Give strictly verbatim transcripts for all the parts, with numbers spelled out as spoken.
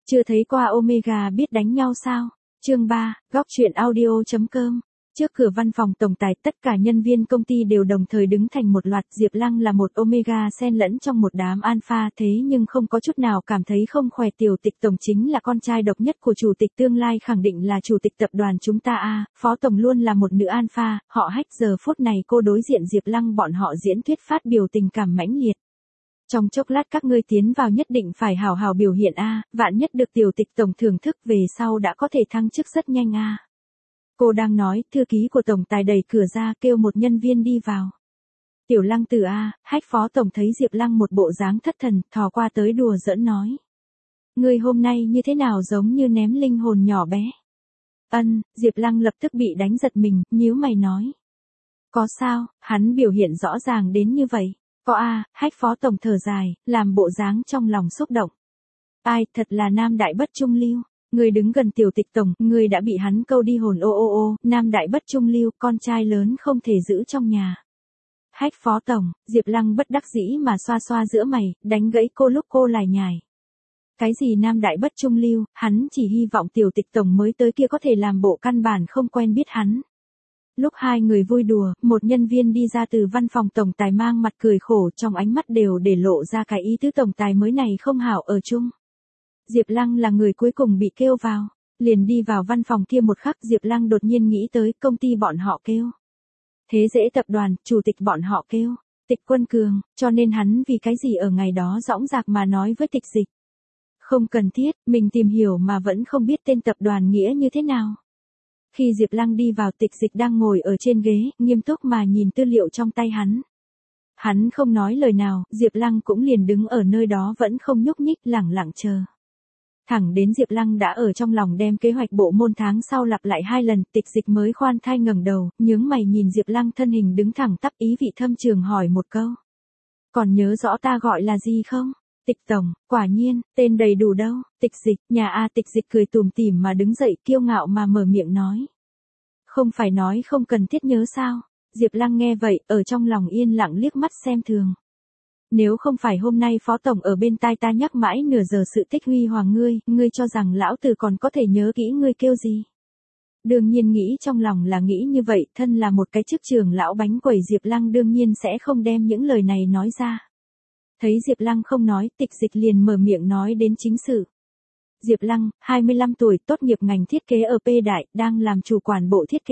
Chưa thấy qua Omega biết đánh nhau sao? Chương ba, góc truyện audio chấm com. Trước cửa văn phòng tổng tài, tất cả nhân viên công ty đều đồng thời đứng thành một loạt. Diệp Lăng là một Omega xen lẫn trong một đám Alpha, thế nhưng không có chút nào cảm thấy không khỏe. Tiểu Tịch tổng chính là con trai độc nhất của chủ tịch tương lai, khẳng định là chủ tịch tập đoàn chúng ta a. Phó tổng luôn là một nữ Alpha, họ Hách. Giờ phút này cô đối diện Diệp Lăng, bọn họ diễn thuyết phát biểu tình cảm mãnh liệt. Trong chốc lát các ngươi tiến vào nhất định phải hào hào biểu hiện a, vạn nhất được Tiểu Tịch tổng thưởng thức về sau đã có thể thăng chức rất nhanh a. Cô đang nói, thư ký của tổng tài đẩy cửa ra kêu một nhân viên đi vào. Tiểu Lăng Tử a. Hách phó tổng thấy Diệp Lăng một bộ dáng thất thần, thò qua tới đùa giỡn nói: "Ngươi hôm nay như thế nào giống như ném linh hồn nhỏ bé?" Ân, Diệp Lăng lập tức bị đánh giật mình, nhíu mày nói: "Có sao, hắn biểu hiện rõ ràng đến như vậy." "Có a." Hách phó tổng thở dài, làm bộ dáng trong lòng xúc động. "Ai, thật là nam đại bất trung lưu. Người đứng gần Tiểu Tịch tổng, người đã bị hắn câu đi hồn ô ô ô, nam đại bất trung lưu, con trai lớn không thể giữ trong nhà." "Hách phó tổng." Diệp Lăng bất đắc dĩ mà xoa xoa giữa mày, đánh gãy cô lúc cô lải nhải. "Cái gì nam đại bất trung lưu, hắn chỉ hy vọng Tiểu Tịch tổng mới tới kia có thể làm bộ căn bản không quen biết hắn." Lúc hai người vui đùa, một nhân viên đi ra từ văn phòng tổng tài mang mặt cười khổ, trong ánh mắt đều để lộ ra cái ý tứ tổng tài mới này không hảo ở chung. Diệp Lăng là người cuối cùng bị kêu vào, liền đi vào văn phòng kia một khắc Diệp Lăng đột nhiên nghĩ tới công ty bọn họ kêu. Thế dễ tập đoàn, chủ tịch bọn họ kêu, Tịch Quân Cường, cho nên hắn vì cái gì ở ngày đó dõng dạc mà nói với Tịch Dịch. Không cần thiết, mình tìm hiểu mà vẫn không biết tên tập đoàn nghĩa như thế nào. Khi Diệp Lăng đi vào, Tịch Dịch đang ngồi ở trên ghế, nghiêm túc mà nhìn tư liệu trong tay hắn. Hắn không nói lời nào, Diệp Lăng cũng liền đứng ở nơi đó vẫn không nhúc nhích, lẳng lặng chờ. Thẳng đến Diệp Lăng đã ở trong lòng đem kế hoạch bộ môn tháng sau lặp lại hai lần, Tịch Dịch mới khoan thai ngẩng đầu, nhướng mày nhìn Diệp Lăng thân hình đứng thẳng tắp, ý vị thâm trường hỏi một câu: "Còn nhớ rõ ta gọi là gì không?" "Tịch tổng." "Quả nhiên, tên đầy đủ đâu?" "Tịch Dịch." "Nhà a." Tịch Dịch cười tủm tỉm mà đứng dậy, kiêu ngạo mà mở miệng nói: "Không phải nói không cần thiết nhớ sao?" Diệp Lăng nghe vậy, ở trong lòng yên lặng liếc mắt xem thường. "Nếu không phải hôm nay phó tổng ở bên tai ta nhắc mãi nửa giờ sự tích huy hoàng ngươi, ngươi cho rằng lão tử còn có thể nhớ kỹ ngươi kêu gì?" Đương nhiên nghĩ trong lòng là nghĩ như vậy, thân là một cái chức trưởng lão bánh quẩy Diệp Lăng đương nhiên sẽ không đem những lời này nói ra. Thấy Diệp Lăng không nói, Tịch Dịch liền mở miệng nói đến chính sự. Diệp Lăng, hai mươi lăm tuổi, tốt nghiệp ngành thiết kế ở P Đại, đang làm chủ quản bộ thiết kế.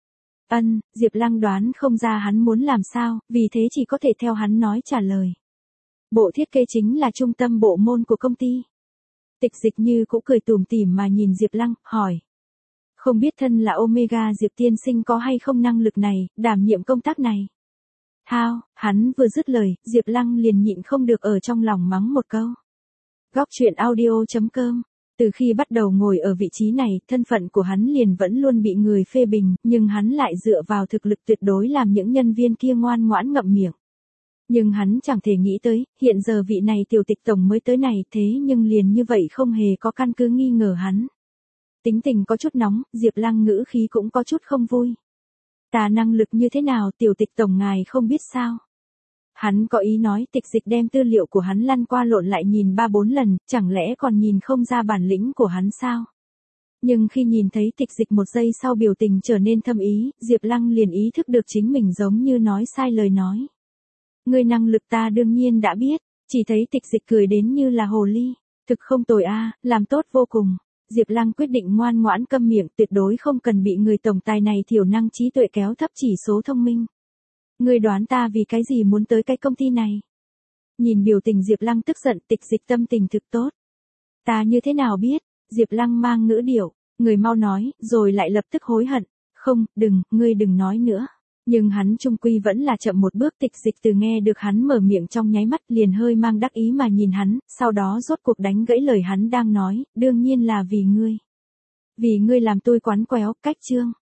Ân, Diệp Lăng đoán không ra hắn muốn làm sao, vì thế chỉ có thể theo hắn nói trả lời. Bộ thiết kế chính là trung tâm bộ môn của công ty. Tịch Dịch như cũng cười tủm tỉm mà nhìn Diệp Lăng, hỏi: "Không biết thân là Omega Diệp tiên sinh có hay không năng lực này, đảm nhiệm công tác này?" "Thao." Hắn vừa dứt lời, Diệp Lăng liền nhịn không được ở trong lòng mắng một câu. Góc truyện audio chấm com. Từ khi bắt đầu ngồi ở vị trí này, thân phận của hắn liền vẫn luôn bị người phê bình, nhưng hắn lại dựa vào thực lực tuyệt đối làm những nhân viên kia ngoan ngoãn ngậm miệng. Nhưng hắn chẳng thể nghĩ tới, hiện giờ vị này Tiểu Tịch tổng mới tới này, thế nhưng liền như vậy không hề có căn cứ nghi ngờ hắn. Tính tình có chút nóng, Diệp Lăng ngữ khí cũng có chút không vui. "Ta năng lực như thế nào Tiểu Tịch tổng ngài không biết sao?" Hắn có ý nói. Tịch Dịch đem tư liệu của hắn lăn qua lộn lại nhìn ba bốn lần, chẳng lẽ còn nhìn không ra bản lĩnh của hắn sao? Nhưng khi nhìn thấy Tịch Dịch một giây sau biểu tình trở nên thâm ý, Diệp Lăng liền ý thức được chính mình giống như nói sai lời nói. "Ngươi năng lực ta đương nhiên đã biết." Chỉ thấy Tịch Dịch cười đến như là hồ ly. "Thực không tồi a, làm tốt vô cùng." Diệp Lăng quyết định ngoan ngoãn câm miệng, tuyệt đối không cần bị người tổng tài này thiểu năng trí tuệ kéo thấp chỉ số thông minh. "Ngươi đoán ta vì cái gì muốn tới cái công ty này?" Nhìn biểu tình Diệp Lăng tức giận, Tịch Dịch tâm tình thực tốt. "Ta như thế nào biết?" Diệp Lăng mang ngữ điệu, "Người mau nói", rồi lại lập tức hối hận. "Không, đừng, ngươi đừng nói nữa." Nhưng hắn chung quy vẫn là chậm một bước. Tịch Dịch từ nghe được hắn mở miệng trong nháy mắt liền hơi mang đắc ý mà nhìn hắn, sau đó rốt cuộc đánh gãy lời hắn đang nói: "Đương nhiên là vì ngươi. Vì ngươi làm tôi quán quéo, cách chương."